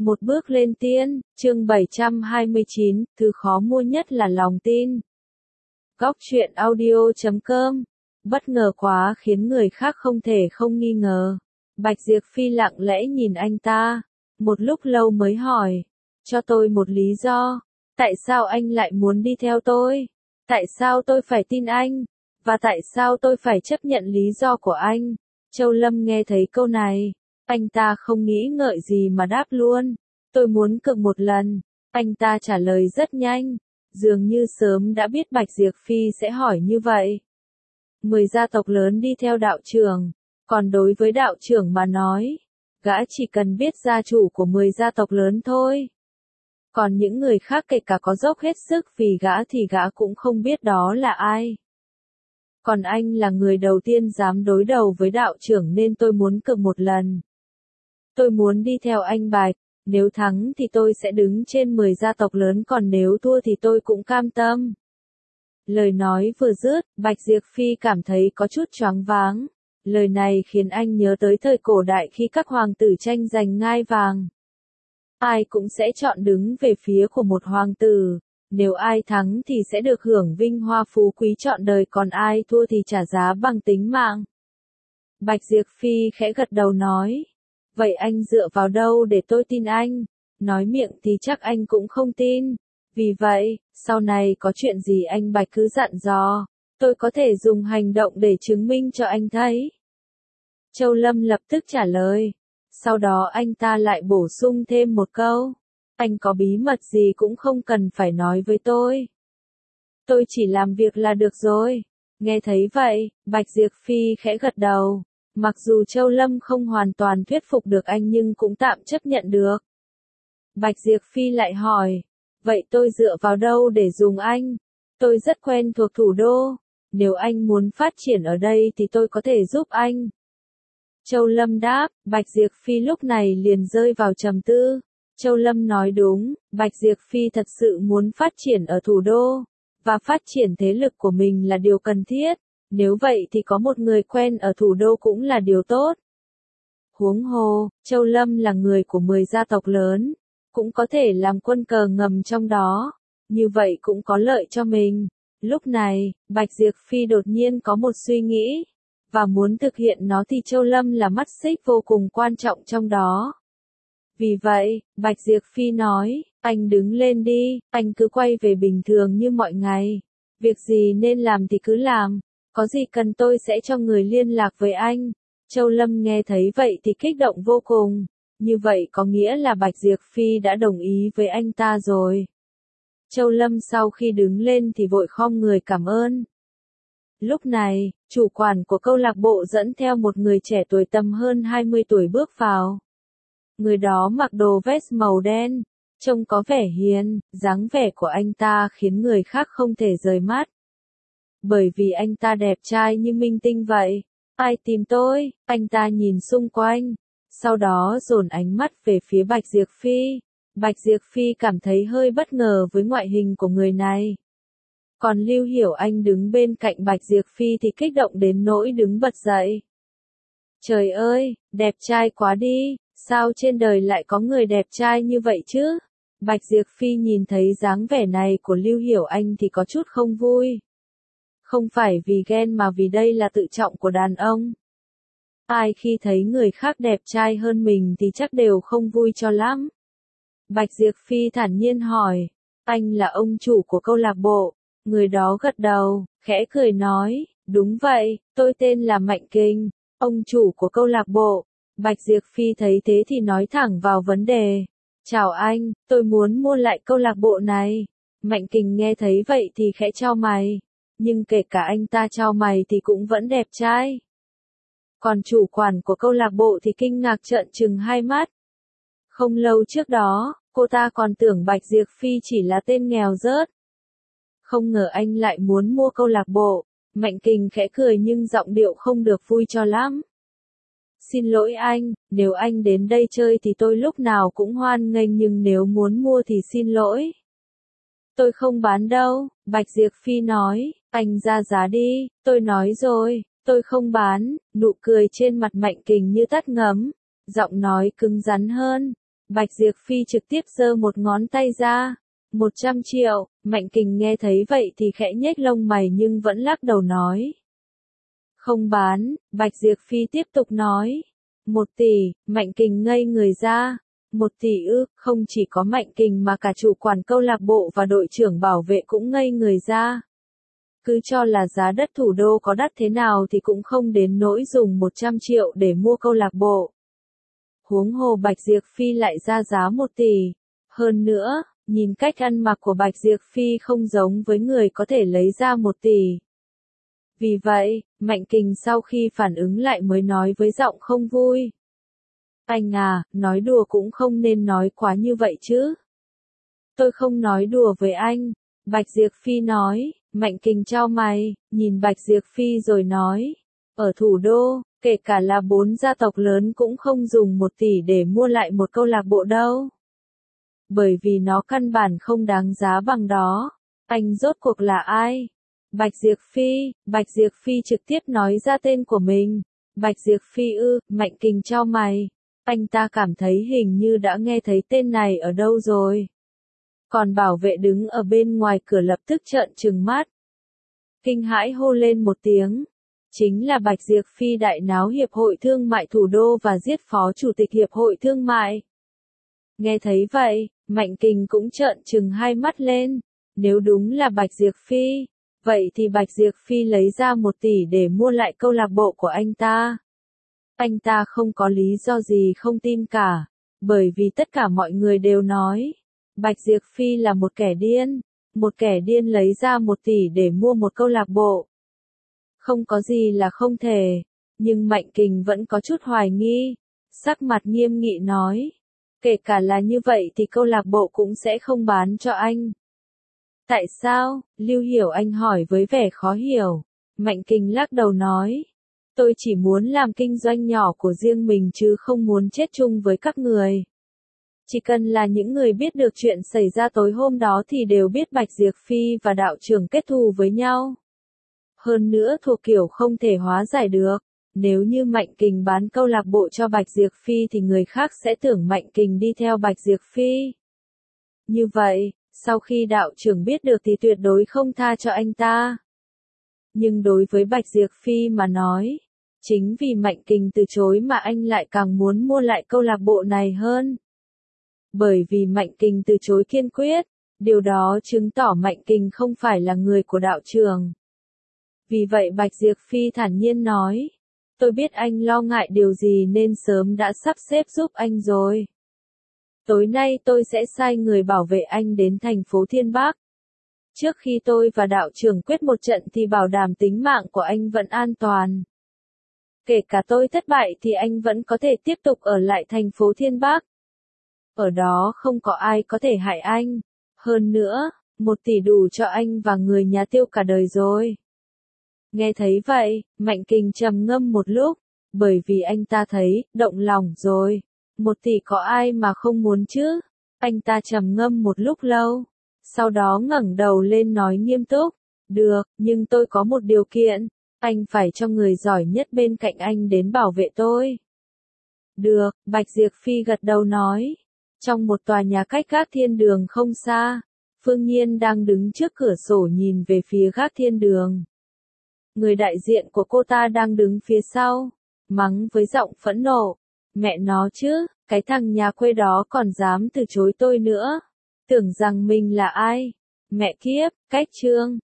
Một bước lên tiên, chương 729, thứ khó mua nhất là lòng tin. Góc truyện audio.com. Bất ngờ quá khiến người khác không thể không nghi ngờ. Bạch Diệp Phi lặng lẽ nhìn anh ta, một lúc lâu mới hỏi, cho tôi một lý do, tại sao anh lại muốn đi theo tôi? Tại sao tôi phải tin anh? Và tại sao tôi phải chấp nhận lý do của anh? Châu Lâm nghe thấy câu này, anh ta không nghĩ ngợi gì mà đáp luôn, tôi muốn cược một lần. Anh ta trả lời rất nhanh, dường như sớm đã biết Bạch Diệp Phi sẽ hỏi như vậy. 10 gia tộc lớn đi theo đạo trưởng, còn đối với đạo trưởng mà nói, gã chỉ cần biết gia chủ của 10 gia tộc lớn thôi. Còn những người khác kể cả có dốc hết sức vì gã thì gã cũng không biết đó là ai. Còn anh là người đầu tiên dám đối đầu với đạo trưởng nên tôi muốn cược một lần. Tôi muốn đi theo anh Bạch, nếu thắng thì tôi sẽ đứng trên 10 gia tộc lớn, còn nếu thua thì tôi cũng cam tâm. Lời nói vừa dứt, Bạch Diệp Phi cảm thấy có chút choáng váng. Lời này khiến anh nhớ tới thời cổ đại khi các hoàng tử tranh giành ngai vàng. Ai cũng sẽ chọn đứng về phía của một hoàng tử. Nếu ai thắng thì sẽ được hưởng vinh hoa phú quý trọn đời, còn ai thua thì trả giá bằng tính mạng. Bạch Diệp Phi khẽ gật đầu nói. Vậy anh dựa vào đâu để tôi tin anh? Nói miệng thì chắc anh cũng không tin. Vì vậy, sau này có chuyện gì anh Bạch cứ dặn dò, tôi có thể dùng hành động để chứng minh cho anh thấy. Châu Lâm lập tức trả lời. Sau đó anh ta lại bổ sung thêm một câu. Anh có bí mật gì cũng không cần phải nói với tôi. Tôi chỉ làm việc là được rồi. Nghe thấy vậy, Bạch Diệp Phi khẽ gật đầu. Mặc dù Châu Lâm không hoàn toàn thuyết phục được anh nhưng cũng tạm chấp nhận được. Bạch Diệp Phi lại hỏi. Vậy tôi dựa vào đâu để dùng anh? Tôi rất quen thuộc thủ đô. Nếu anh muốn phát triển ở đây thì tôi có thể giúp anh. Châu Lâm đáp. Bạch Diệp Phi lúc này liền rơi vào trầm tư. Châu Lâm nói đúng, Bạch Diệp Phi thật sự muốn phát triển ở thủ đô. Và phát triển thế lực của mình là điều cần thiết. Nếu vậy thì có một người quen ở thủ đô cũng là điều tốt. Huống hồ, Châu Lâm là người của 10 gia tộc lớn, cũng có thể làm quân cờ ngầm trong đó, như vậy cũng có lợi cho mình. Lúc này, Bạch Diệp Phi đột nhiên có một suy nghĩ, và muốn thực hiện nó thì Châu Lâm là mắt xích vô cùng quan trọng trong đó. Vì vậy, Bạch Diệp Phi nói, anh đứng lên đi, anh cứ quay về bình thường như mọi ngày. Việc gì nên làm thì cứ làm. Có gì cần tôi sẽ cho người liên lạc với anh. Châu Lâm nghe thấy vậy thì kích động vô cùng. Như vậy có nghĩa là Bạch Diệp Phi đã đồng ý với anh ta rồi. Châu Lâm sau khi đứng lên thì vội khom người cảm ơn. Lúc này, chủ quản của câu lạc bộ dẫn theo một người trẻ tuổi tầm hơn 20 tuổi bước vào. Người đó mặc đồ vest màu đen, trông có vẻ hiền, dáng vẻ của anh ta khiến người khác không thể rời mắt. Bởi vì anh ta đẹp trai như minh tinh vậy. Ai tìm tôi? Anh ta nhìn xung quanh, sau đó dồn ánh mắt về phía Bạch Diệp Phi. Bạch Diệp Phi cảm thấy hơi bất ngờ với ngoại hình của người này. Còn Lưu Hiểu Anh đứng bên cạnh Bạch Diệp Phi thì kích động đến nỗi đứng bật dậy. Trời ơi, đẹp trai quá đi, sao trên đời lại có người đẹp trai như vậy chứ? Bạch Diệp Phi nhìn thấy dáng vẻ này của Lưu Hiểu Anh thì có chút không vui. Không phải vì ghen mà vì đây là tự trọng của đàn ông. Ai khi thấy người khác đẹp trai hơn mình thì chắc đều không vui cho lắm. Bạch Diệp Phi thản nhiên hỏi, anh là ông chủ của câu lạc bộ? Người đó gật đầu, khẽ cười nói, đúng vậy, tôi tên là Mạnh Kình, ông chủ của câu lạc bộ. Bạch Diệp Phi thấy thế thì nói thẳng vào vấn đề. Chào anh, tôi muốn mua lại câu lạc bộ này. Mạnh Kình nghe thấy vậy thì khẽ chau mày. Nhưng kể cả anh ta chau mày thì cũng vẫn đẹp trai. Còn chủ quản của câu lạc bộ thì kinh ngạc trợn trừng hai mắt. Không lâu trước đó, cô ta còn tưởng Bạch Diệp Phi chỉ là tên nghèo rớt. Không ngờ anh lại muốn mua câu lạc bộ. Mạnh Kình khẽ cười nhưng giọng điệu không được vui cho lắm. Xin lỗi anh, nếu anh đến đây chơi thì tôi lúc nào cũng hoan nghênh, nhưng nếu muốn mua thì xin lỗi. Tôi không bán đâu, Bạch Diệp Phi nói, anh ra giá đi, tôi nói rồi, tôi không bán. Nụ cười trên mặt Mạnh Kình như tắt ngấm, giọng nói cứng rắn hơn. Bạch Diệp Phi trực tiếp giơ một ngón tay ra. 100 triệu, Mạnh Kình nghe thấy vậy thì khẽ nhếch lông mày nhưng vẫn lắc đầu nói. Không bán, Bạch Diệp Phi tiếp tục nói. 1 tỷ, Mạnh Kình ngây người ra. 1 tỷ ư, không chỉ có Mạnh Kình mà cả chủ quản câu lạc bộ và đội trưởng bảo vệ cũng ngây người ra. Cứ cho là giá đất thủ đô có đắt thế nào thì cũng không đến nỗi dùng 100 triệu để mua câu lạc bộ. Huống hồ Bạch Diệp Phi lại ra giá 1 tỷ. Hơn nữa, nhìn cách ăn mặc của Bạch Diệp Phi không giống với người có thể lấy ra 1 tỷ. Vì vậy, Mạnh Kình sau khi phản ứng lại mới nói với giọng không vui. Anh à, nói đùa cũng không nên nói quá như vậy chứ. Tôi không nói đùa với anh. Bạch Diệp Phi nói. Mạnh Kình chau mày, nhìn Bạch Diệp Phi rồi nói. Ở thủ đô, kể cả là 4 gia tộc lớn cũng không dùng 1 tỷ để mua lại một câu lạc bộ đâu. Bởi vì nó căn bản không đáng giá bằng đó. Anh rốt cuộc là ai? Bạch Diệp Phi trực tiếp nói ra tên của mình. Bạch Diệp Phi ư, Mạnh Kình chau mày. Anh ta cảm thấy hình như đã nghe thấy tên này ở đâu rồi. Còn bảo vệ đứng ở bên ngoài cửa lập tức trợn trừng mắt. Kinh hãi hô lên một tiếng. Chính là Bạch Diệp Phi đại náo Hiệp hội Thương mại Thủ đô và giết Phó Chủ tịch Hiệp hội Thương mại. Nghe thấy vậy, Mạnh Kình cũng trợn trừng hai mắt lên. Nếu đúng là Bạch Diệp Phi, vậy thì Bạch Diệp Phi lấy ra 1 tỷ để mua lại câu lạc bộ của anh ta. Anh ta không có lý do gì không tin cả, bởi vì tất cả mọi người đều nói. Bạch Diệp Phi là một kẻ điên lấy ra 1 tỷ để mua một câu lạc bộ. Không có gì là không thể, nhưng Mạnh Kình vẫn có chút hoài nghi, sắc mặt nghiêm nghị nói. Kể cả là như vậy thì câu lạc bộ cũng sẽ không bán cho anh. Tại sao? Lưu Hiểu Anh hỏi với vẻ khó hiểu. Mạnh Kình lắc đầu nói. Tôi chỉ muốn làm kinh doanh nhỏ của riêng mình chứ không muốn chết chung với các người. Chỉ cần là những người biết được chuyện xảy ra tối hôm đó thì đều biết Bạch Diệp Phi và đạo trưởng kết thù với nhau. Hơn nữa thuộc kiểu không thể hóa giải được. Nếu như Mạnh Kình bán câu lạc bộ cho Bạch Diệp Phi thì người khác sẽ tưởng Mạnh Kình đi theo Bạch Diệp Phi. Như vậy, sau khi đạo trưởng biết được thì tuyệt đối không tha cho anh ta. Nhưng đối với Bạch Diệp Phi mà nói, chính vì Mạnh Kình từ chối mà anh lại càng muốn mua lại câu lạc bộ này hơn. Bởi vì Mạnh Kình từ chối kiên quyết, điều đó chứng tỏ Mạnh Kình không phải là người của đạo trưởng. Vì vậy Bạch Diệp Phi thản nhiên nói, tôi biết anh lo ngại điều gì nên sớm đã sắp xếp giúp anh rồi. Tối nay tôi sẽ sai người bảo vệ anh đến thành phố Thiên Bắc. Trước khi tôi và đạo trưởng quyết một trận thì bảo đảm tính mạng của anh vẫn an toàn. Kể cả tôi thất bại thì anh vẫn có thể tiếp tục ở lại thành phố Thiên Bắc. Ở đó không có ai có thể hại anh. Hơn nữa, 1 tỷ đủ cho anh và người nhà tiêu cả đời rồi. Nghe thấy vậy, Mạnh Kình trầm ngâm một lúc, bởi vì anh ta thấy, động lòng rồi. 1 tỷ có ai mà không muốn chứ? Anh ta trầm ngâm một lúc lâu, sau đó ngẩng đầu lên nói nghiêm túc, được, nhưng tôi có một điều kiện, anh phải cho người giỏi nhất bên cạnh anh đến bảo vệ tôi. Được, Bạch Diệp Phi gật đầu nói. Trong một tòa nhà cách Gác Thiên Đường không xa, Phương Nhiên đang đứng trước cửa sổ nhìn về phía Gác Thiên Đường. Người đại diện của cô ta đang đứng phía sau, mắng với giọng phẫn nộ. Mẹ nó chứ, cái thằng nhà quê đó còn dám từ chối tôi nữa. Tưởng rằng mình là ai? Mẹ kiếp, cách chương.